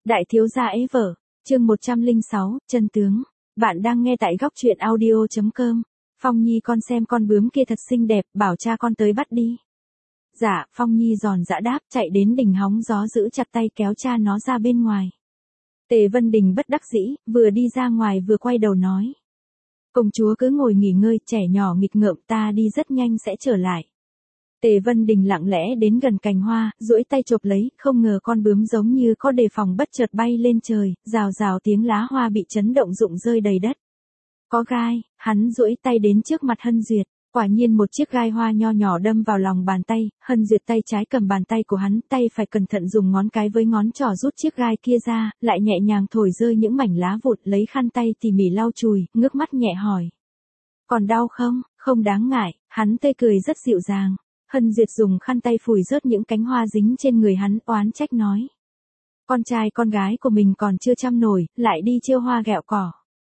Đại thiếu gia ế vợ, chương 106, chân tướng. Bạn đang nghe tại góc truyện audio.com. Phong Nhi con xem con bướm kia thật xinh đẹp, bảo cha con tới bắt đi. Dạ, Phong Nhi giòn giã đáp, chạy đến đỉnh hóng gió giữ chặt tay kéo cha nó ra bên ngoài. Tề Vân Đình bất đắc dĩ, vừa đi ra ngoài vừa quay đầu nói. Công chúa cứ ngồi nghỉ ngơi, trẻ nhỏ nghịch ngợm, ta đi rất nhanh sẽ trở lại. Tề Vân Đình lặng lẽ đến gần cành hoa, duỗi tay chộp lấy, không ngờ con bướm giống như có đề phòng bất chợt bay lên trời, rào rào tiếng lá hoa bị chấn động rụng rơi đầy đất. Có gai, hắn duỗi tay đến trước mặt Hân Duyệt, quả nhiên một chiếc gai hoa nho nhỏ đâm vào lòng bàn tay, Hân Duyệt tay trái cầm bàn tay của hắn, tay phải cẩn thận dùng ngón cái với ngón trỏ rút chiếc gai kia ra, lại nhẹ nhàng thổi rơi những mảnh lá vụn, lấy khăn tay tỉ mỉ lau chùi, ngước mắt nhẹ hỏi. Còn đau không? Không đáng ngại, hắn tươi cười rất dịu dàng. Hân Duyệt dùng khăn tay phủi rớt những cánh hoa dính trên người hắn, oán trách nói. Con trai con gái của mình còn chưa chăm nổi, lại đi trêu hoa ghẹo cỏ.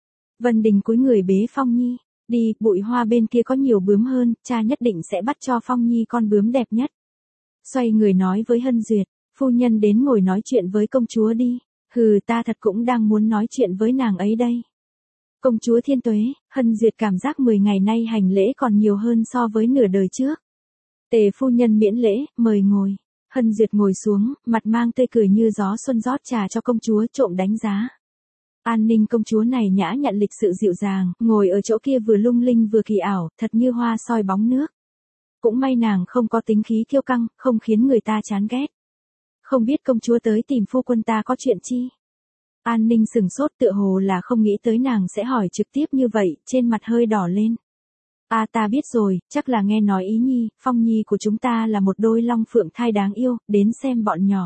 Vân Đình cúi người bế Phong Nhi, đi, bụi hoa bên kia có nhiều bướm hơn, cha nhất định sẽ bắt cho Phong Nhi con bướm đẹp nhất. Xoay người nói với Hân Duyệt, phu nhân đến ngồi nói chuyện với công chúa đi, hừ ta thật cũng đang muốn nói chuyện với nàng ấy đây. Công chúa thiên tuế, Hân Duyệt cảm giác 10 ngày nay hành lễ còn nhiều hơn so với nửa đời trước. Tề phu nhân miễn lễ, mời ngồi. Hân Duyệt ngồi xuống, mặt mang tươi cười như gió xuân rót trà cho công chúa trộm đánh giá. An Ninh công chúa này nhã nhặn lịch sự dịu dàng, ngồi ở chỗ kia vừa lung linh vừa kỳ ảo, thật như hoa soi bóng nước. Cũng may nàng không có tính khí kiêu căng, không khiến người ta chán ghét. Không biết công chúa tới tìm phu quân ta có chuyện chi? An Ninh sừng sốt tựa hồ là không nghĩ tới nàng sẽ hỏi trực tiếp như vậy, trên mặt hơi đỏ lên. Ta biết rồi, chắc là nghe nói ý Nhi, Phong Nhi của chúng ta là một đôi long phượng thai đáng yêu, đến xem bọn nhỏ.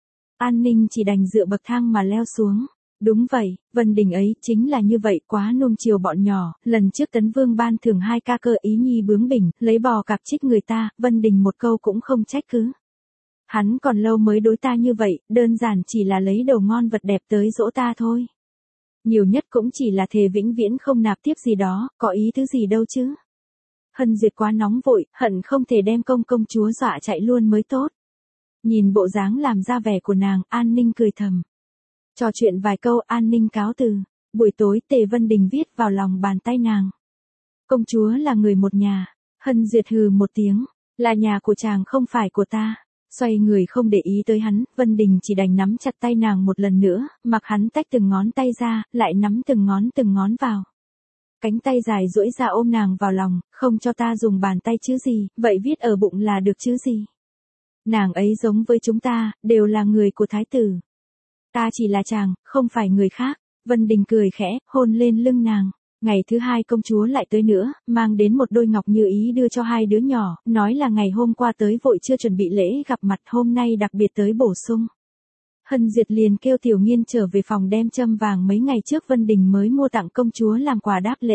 An Ninh chỉ đành dựa bậc thang mà leo xuống. Đúng vậy, Vân Đình ấy chính là như vậy, quá nuông chiều bọn nhỏ, lần trước Tấn Vương ban thưởng 2 ca cơ ý Nhi bướng bỉnh, lấy bò cạp trích người ta, Vân Đình một câu cũng không trách cứ. Hắn còn lâu mới đối ta như vậy, đơn giản chỉ là lấy đồ ngon vật đẹp tới dỗ ta thôi. Nhiều nhất cũng chỉ là thề vĩnh viễn không nạp tiếp gì đó, có ý thứ gì đâu chứ. Hân Duyệt quá nóng vội, hận không thể đem công chúa dọa chạy luôn mới tốt. Nhìn bộ dáng làm ra vẻ của nàng, An Ninh cười thầm. Trò chuyện vài câu, An Ninh cáo từ. Buổi tối Tề Vân Đình viết vào lòng bàn tay nàng. Công chúa là người một nhà. Hân Duyệt hừ một tiếng, là nhà của chàng không phải của ta. Xoay người không để ý tới hắn, Vân Đình chỉ đành nắm chặt tay nàng một lần nữa, mặc hắn tách từng ngón tay ra, lại nắm từng ngón vào. Cánh tay dài duỗi ra ôm nàng vào lòng, không cho ta dùng bàn tay chứ gì, vậy viết ở bụng là được chứ gì. Nàng ấy giống với chúng ta, đều là người của thái tử. Ta chỉ là chàng, không phải người khác. Vân Đình cười khẽ, hôn lên lưng nàng. Ngày thứ 2 công chúa lại tới nữa, mang đến một đôi ngọc như ý đưa cho 2 đứa nhỏ, nói là ngày hôm qua tới vội chưa chuẩn bị lễ gặp mặt, hôm nay đặc biệt tới bổ sung. Hân Duyệt liền kêu Tiểu Nghiên trở về phòng đem châm vàng mấy ngày trước Vân Đình mới mua tặng công chúa làm quà đáp lễ.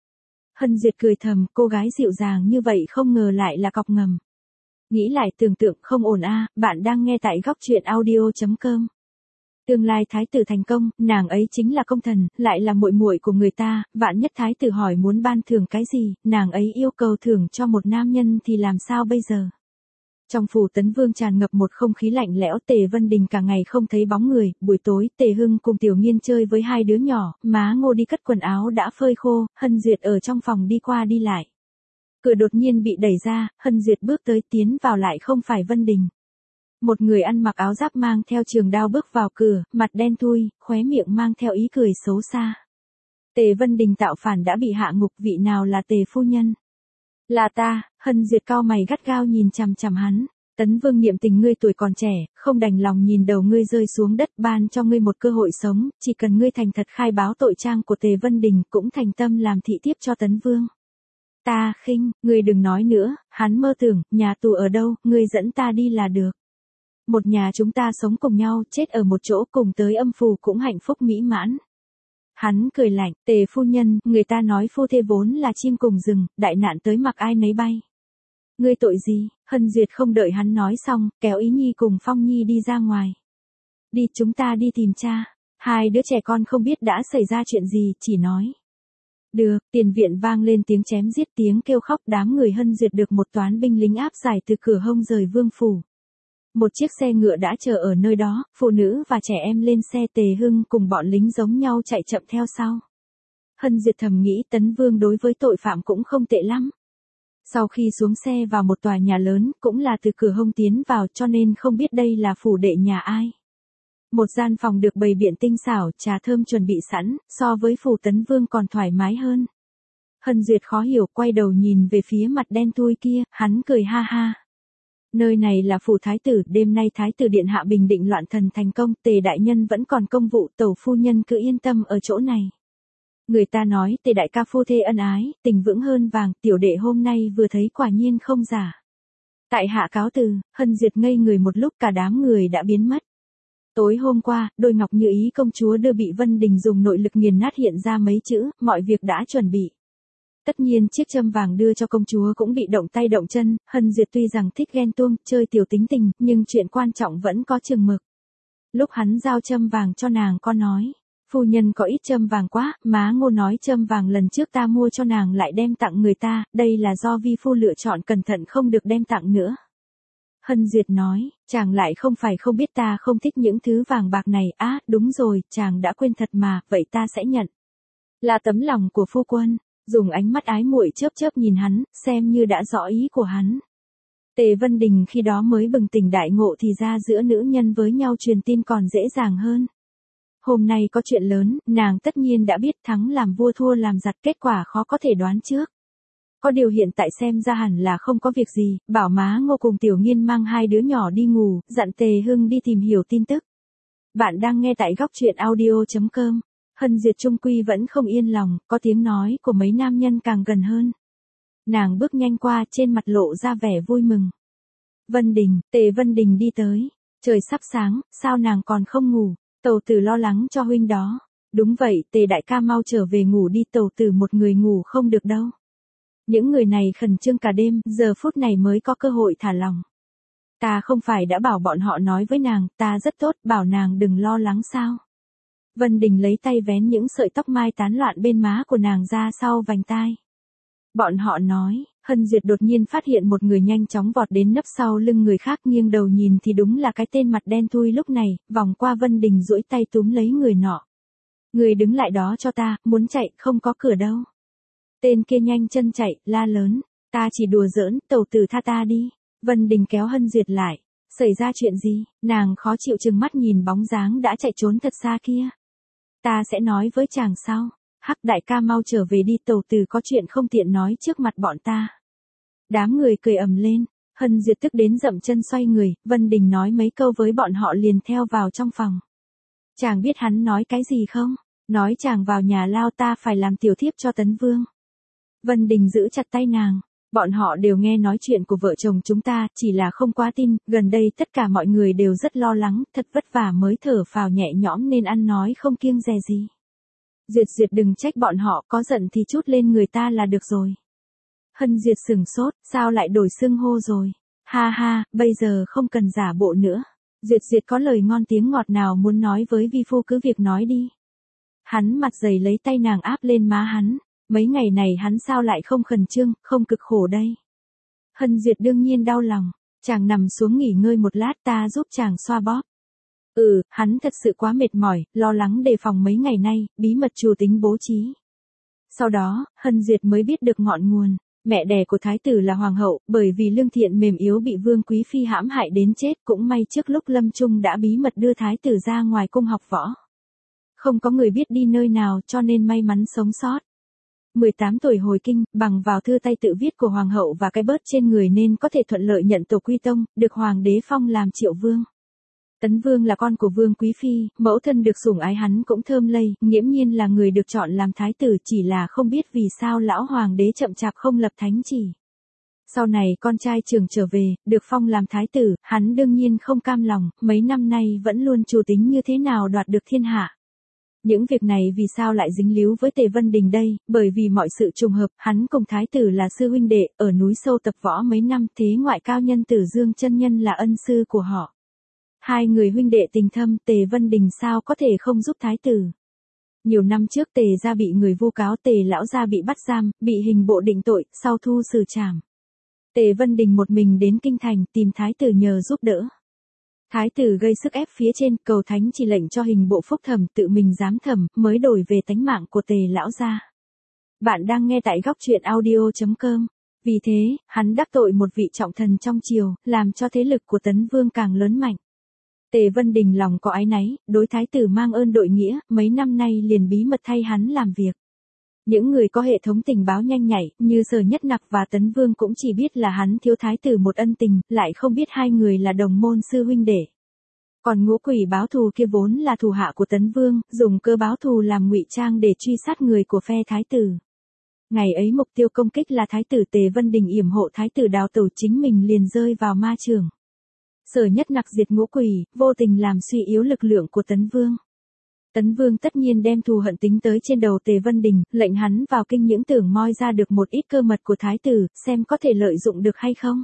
Hân Duyệt cười thầm, cô gái dịu dàng như vậy không ngờ lại là cọc ngầm. Nghĩ lại tưởng tượng không ổn bạn đang nghe tại góc truyện audio.com. Tương lai thái tử thành công, nàng ấy chính là công thần, lại là muội muội của người ta, vạn nhất thái tử hỏi muốn ban thưởng cái gì, nàng ấy yêu cầu thưởng cho một nam nhân thì làm sao bây giờ? Trong phủ Tấn Vương tràn ngập một không khí lạnh lẽo, Tề Vân Đình cả ngày không thấy bóng người, buổi tối Tề Hưng cùng Tiểu Nghiên chơi với 2 đứa nhỏ, má Ngô đi cất quần áo đã phơi khô, Hân Duyệt ở trong phòng đi qua đi lại. Cửa đột nhiên bị đẩy ra, Hân Duyệt bước tới tiến vào lại không phải Vân Đình. Một người ăn mặc áo giáp mang theo trường đao bước vào cửa, mặt đen thui, khóe miệng mang theo ý cười xấu xa. Tề Vân Đình tạo phản đã bị hạ ngục, vị nào là Tề phu nhân? Là ta. Hân Duyệt cau mày gắt gao nhìn chằm chằm hắn. Tấn Vương niệm tình ngươi tuổi còn trẻ, không đành lòng nhìn đầu ngươi rơi xuống đất, ban cho ngươi một cơ hội sống, chỉ cần ngươi thành thật khai báo tội trang của Tề Vân Đình, cũng thành tâm làm thị thiếp cho Tấn Vương. Ta khinh, ngươi đừng nói nữa, hắn mơ tưởng, nhà tù ở đâu, ngươi dẫn ta đi là được. Một nhà chúng ta sống cùng nhau, chết ở một chỗ cùng tới âm phủ cũng hạnh phúc mỹ mãn. Hắn cười lạnh, Tề phu nhân, người ta nói phu thê vốn là chim cùng rừng, đại nạn tới mặc ai nấy bay. Ngươi tội gì? Hân Duyệt không đợi hắn nói xong, kéo Ý Nhi cùng Phong Nhi đi ra ngoài. Đi, chúng ta đi tìm cha. 2 đứa trẻ con không biết đã xảy ra chuyện gì, chỉ nói. Được, tiền viện vang lên tiếng chém giết, tiếng kêu khóc, đám người Hân Duyệt được một toán binh lính áp giải từ cửa hông rời vương phủ. Một chiếc xe ngựa đã chờ ở nơi đó, phụ nữ và trẻ em lên xe, Tề Hưng cùng bọn lính giống nhau chạy chậm theo sau. Hân Duyệt thầm nghĩ Tấn Vương đối với tội phạm cũng không tệ lắm. Sau khi xuống xe vào một tòa nhà lớn, cũng là từ cửa hông tiến vào cho nên không biết đây là phủ đệ nhà ai. Một gian phòng được bày biện tinh xảo, trà thơm chuẩn bị sẵn, so với phủ Tấn Vương còn thoải mái hơn. Hân Duyệt khó hiểu, quay đầu nhìn về phía mặt đen thui kia, hắn cười ha ha. Nơi này là phủ thái tử, đêm nay thái tử điện hạ bình định loạn thần thành công, Tề đại nhân vẫn còn công vụ, tẩu phu nhân cứ yên tâm ở chỗ này. Người ta nói Tề đại ca phu thê ân ái, tình vững hơn vàng, tiểu đệ hôm nay vừa thấy quả nhiên không giả. Tại hạ cáo từ, Hân Duyệt ngây người một lúc, cả đám người đã biến mất. Tối hôm qua, đôi ngọc như ý công chúa đưa bị Vân Đình dùng nội lực nghiền nát hiện ra mấy chữ, mọi việc đã chuẩn bị. Tất nhiên chiếc châm vàng đưa cho công chúa cũng bị động tay động chân, Hân Duyệt tuy rằng thích ghen tuông, chơi tiểu tính tình, nhưng chuyện quan trọng vẫn có chừng mực. Lúc hắn giao châm vàng cho nàng có nói, phu nhân có ít châm vàng quá, má Ngô nói châm vàng lần trước ta mua cho nàng lại đem tặng người ta, đây là do vi phu lựa chọn cẩn thận không được đem tặng nữa. Hân Duyệt nói, chàng lại không phải không biết ta không thích những thứ vàng bạc này, đúng rồi, chàng đã quên thật mà, vậy ta sẽ nhận. Là tấm lòng của phu quân. Dùng ánh mắt ái muội chớp chớp nhìn hắn, xem như đã rõ ý của hắn. Tề Vân Đình khi đó mới bừng tỉnh đại ngộ thì ra giữa nữ nhân với nhau truyền tin còn dễ dàng hơn. Hôm nay có chuyện lớn, nàng tất nhiên đã biết thắng làm vua thua làm giặc, kết quả khó có thể đoán trước. Có điều hiện tại xem ra hẳn là không có việc gì, bảo má Ngô cùng Tiểu Nghiên mang hai đứa nhỏ đi ngủ, dặn Tề Hưng đi tìm hiểu tin tức. Bạn đang nghe tại góc truyện audio.com. Hân Duyệt trung quy vẫn không yên lòng, có tiếng nói của mấy nam nhân càng gần hơn. Nàng bước nhanh qua, trên mặt lộ ra vẻ vui mừng. Vân Đình, Tề Vân Đình đi tới. Trời sắp sáng, sao nàng còn không ngủ? Tẩu tử lo lắng cho huynh đó. Đúng vậy, Tề đại ca mau trở về ngủ đi, tẩu tử một người ngủ không được đâu. Những người này khẩn trương cả đêm, giờ phút này mới có cơ hội thả lòng. Ta không phải đã bảo bọn họ nói với nàng, ta rất tốt, bảo nàng đừng lo lắng sao? Vân Đình lấy tay vén những sợi tóc mai tán loạn bên má của nàng ra sau vành tai. Bọn họ nói, Hân Duyệt đột nhiên phát hiện một người nhanh chóng vọt đến nấp sau lưng người khác, nghiêng đầu nhìn thì đúng là cái tên mặt đen thui lúc này, vòng qua Vân Đình duỗi tay túm lấy người nọ. Người đứng lại đó cho ta, muốn chạy, không có cửa đâu. Tên kia nhanh chân chạy, la lớn, ta chỉ đùa giỡn, tẩu tử tha ta đi. Vân Đình kéo Hân Duyệt lại, xảy ra chuyện gì, nàng khó chịu trừng mắt nhìn bóng dáng đã chạy trốn thật xa kia. Ta sẽ nói với chàng sau. Hắc đại ca mau trở về đi, tẩu tử có chuyện không tiện nói trước mặt bọn ta. Đám người cười ầm lên, Hân Duyệt tức đến dậm chân xoay người, Vân Đình nói mấy câu với bọn họ liền theo vào trong phòng. Chàng biết hắn nói cái gì không? Nói chàng vào nhà lao ta phải làm tiểu thiếp cho Tấn Vương. Vân Đình giữ chặt tay nàng. Bọn họ đều nghe nói chuyện của vợ chồng chúng ta, chỉ là không quá tin, gần đây tất cả mọi người đều rất lo lắng, thật vất vả mới thở phào nhẹ nhõm nên ăn nói không kiêng dè gì. Duyệt đừng trách bọn họ, có giận thì trút lên người ta là được rồi. Hân Duyệt sửng sốt, sao lại đổi xưng hô rồi? Ha ha, bây giờ không cần giả bộ nữa. Duyệt có lời ngon tiếng ngọt nào muốn nói với vi phu cứ việc nói đi. Hắn mặt dày lấy tay nàng áp lên má hắn. Mấy ngày này hắn sao lại không khẩn trương, không cực khổ đây. Hân Duyệt đương nhiên đau lòng, chàng nằm xuống nghỉ ngơi một lát ta giúp chàng xoa bóp. Hắn thật sự quá mệt mỏi, lo lắng đề phòng mấy ngày nay, bí mật chủ tính bố trí. Sau đó, Hân Duyệt mới biết được ngọn nguồn, mẹ đẻ của thái tử là hoàng hậu, bởi vì lương thiện mềm yếu bị Vương Quý Phi hãm hại đến chết, cũng may trước lúc lâm chung đã bí mật đưa thái tử ra ngoài cung học võ. Không có người biết đi nơi nào cho nên may mắn sống sót. 18 tuổi hồi kinh, bằng vào thư tay tự viết của hoàng hậu và cái bớt trên người nên có thể thuận lợi nhận tổ quy tông, được hoàng đế phong làm Triệu Vương. Tấn Vương là con của Vương Quý Phi, mẫu thân được sủng ái hắn cũng thơm lây, nghiễm nhiên là người được chọn làm thái tử, chỉ là không biết vì sao lão hoàng đế chậm chạp không lập thánh chỉ. Sau này con trai trưởng trở về, được phong làm thái tử, hắn đương nhiên không cam lòng, mấy năm nay vẫn luôn chủ tính như thế nào đoạt được thiên hạ. Những việc này vì sao lại dính líu với Tề Vân Đình đây, bởi vì mọi sự trùng hợp, hắn cùng thái tử là sư huynh đệ, ở núi sâu tập võ mấy năm, thế ngoại cao nhân Tử Dương chân nhân là ân sư của họ. Hai người huynh đệ tình thâm, Tề Vân Đình sao có thể không giúp thái tử. Nhiều năm trước Tề gia bị người vu cáo, Tề lão gia bị bắt giam, bị hình bộ định tội, sau thu xử trảm. Tề Vân Đình một mình đến kinh thành tìm thái tử nhờ giúp đỡ. Thái tử gây sức ép phía trên, cầu thánh chỉ lệnh cho hình bộ phúc thẩm tự mình giám thẩm, mới đổi về tánh mạng của Tề lão gia. Bạn đang nghe tại góc truyện audio.com. Vì thế, hắn đắc tội một vị trọng thần trong triều, làm cho thế lực của Tấn Vương càng lớn mạnh. Tề Vân Đình lòng có áy náy, đối thái tử mang ơn đội nghĩa, mấy năm nay liền bí mật thay hắn làm việc. Những người có hệ thống tình báo nhanh nhạy, như Sở Nhất Nặc và Tấn Vương cũng chỉ biết là hắn thiếu thái tử một ân tình, lại không biết hai người là đồng môn sư huynh đệ. Còn Ngũ Quỷ báo thù kia vốn là thủ hạ của Tấn Vương, dùng cơ báo thù làm ngụy trang để truy sát người của phe thái tử. Ngày ấy mục tiêu công kích là thái tử Tề Vân Đình yểm hộ thái tử đào tẩu, chính mình liền rơi vào ma trường. Sở Nhất Nặc diệt Ngũ Quỷ, vô tình làm suy yếu lực lượng của Tấn Vương. Tấn Vương tất nhiên đem thù hận tính tới trên đầu Tề Vân Đình, lệnh hắn vào kinh những tưởng moi ra được một ít cơ mật của thái tử, xem có thể lợi dụng được hay không.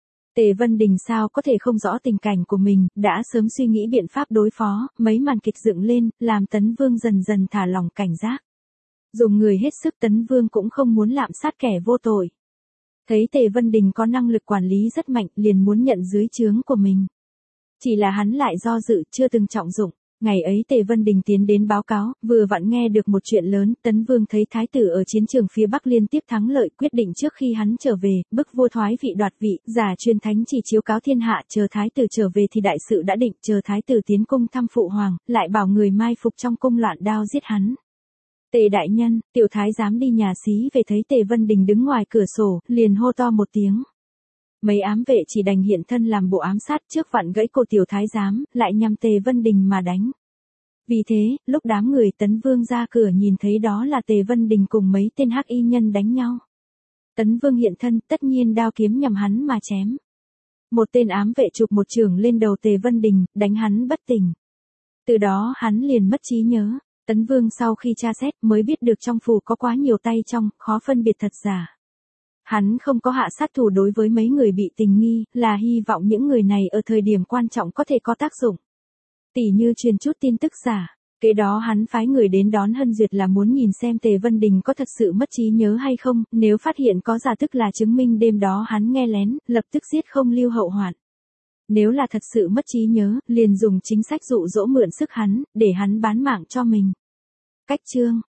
Tề Vân Đình sao có thể không rõ tình cảnh của mình, đã sớm suy nghĩ biện pháp đối phó, mấy màn kịch dựng lên, làm Tấn Vương dần dần thả lỏng cảnh giác. Dùng người hết sức, Tấn Vương cũng không muốn lạm sát kẻ vô tội. Thấy Tề Vân Đình có năng lực quản lý rất mạnh, liền muốn nhận dưới trướng của mình. Chỉ là hắn lại do dự, chưa từng trọng dụng. Ngày ấy Tề Vân Đình tiến đến báo cáo, vừa vặn nghe được một chuyện lớn, Tấn Vương thấy thái tử ở chiến trường phía Bắc liên tiếp thắng lợi, quyết định trước khi hắn trở về, bức vua thoái vị đoạt vị, giả truyền thánh chỉ chiếu cáo thiên hạ, chờ thái tử trở về thì đại sự đã định, chờ thái tử tiến cung thăm phụ hoàng, lại bảo người mai phục trong cung loạn đao giết hắn. Tề đại nhân, tiểu thái giám đi nhà xí về thấy Tề Vân Đình đứng ngoài cửa sổ, liền hô to một tiếng. Mấy ám vệ chỉ đành hiện thân làm bộ ám sát, trước vặn gãy cổ tiểu thái giám, lại nhằm Tề Vân Đình mà đánh. Vì thế, lúc đám người Tấn Vương ra cửa nhìn thấy đó là Tề Vân Đình cùng mấy tên hắc y nhân đánh nhau. Tấn Vương hiện thân, tất nhiên đao kiếm nhằm hắn mà chém. Một tên ám vệ chụp một chưởng lên đầu Tề Vân Đình, đánh hắn bất tỉnh. Từ đó hắn liền mất trí nhớ. Tấn Vương sau khi tra xét mới biết được trong phủ có quá nhiều tay trong, khó phân biệt thật giả. Hắn không có hạ sát thủ đối với mấy người bị tình nghi, là hy vọng những người này ở thời điểm quan trọng có thể có tác dụng. Tỉ như truyền chút tin tức giả. Kế đó hắn phái người đến đón Hân Duyệt là muốn nhìn xem Tề Vân Đình có thật sự mất trí nhớ hay không, nếu phát hiện có giả tức là chứng minh đêm đó hắn nghe lén, lập tức giết không lưu hậu hoạn. Nếu là thật sự mất trí nhớ, liền dùng chính sách dụ dỗ mượn sức hắn, để hắn bán mạng cho mình. Cách chương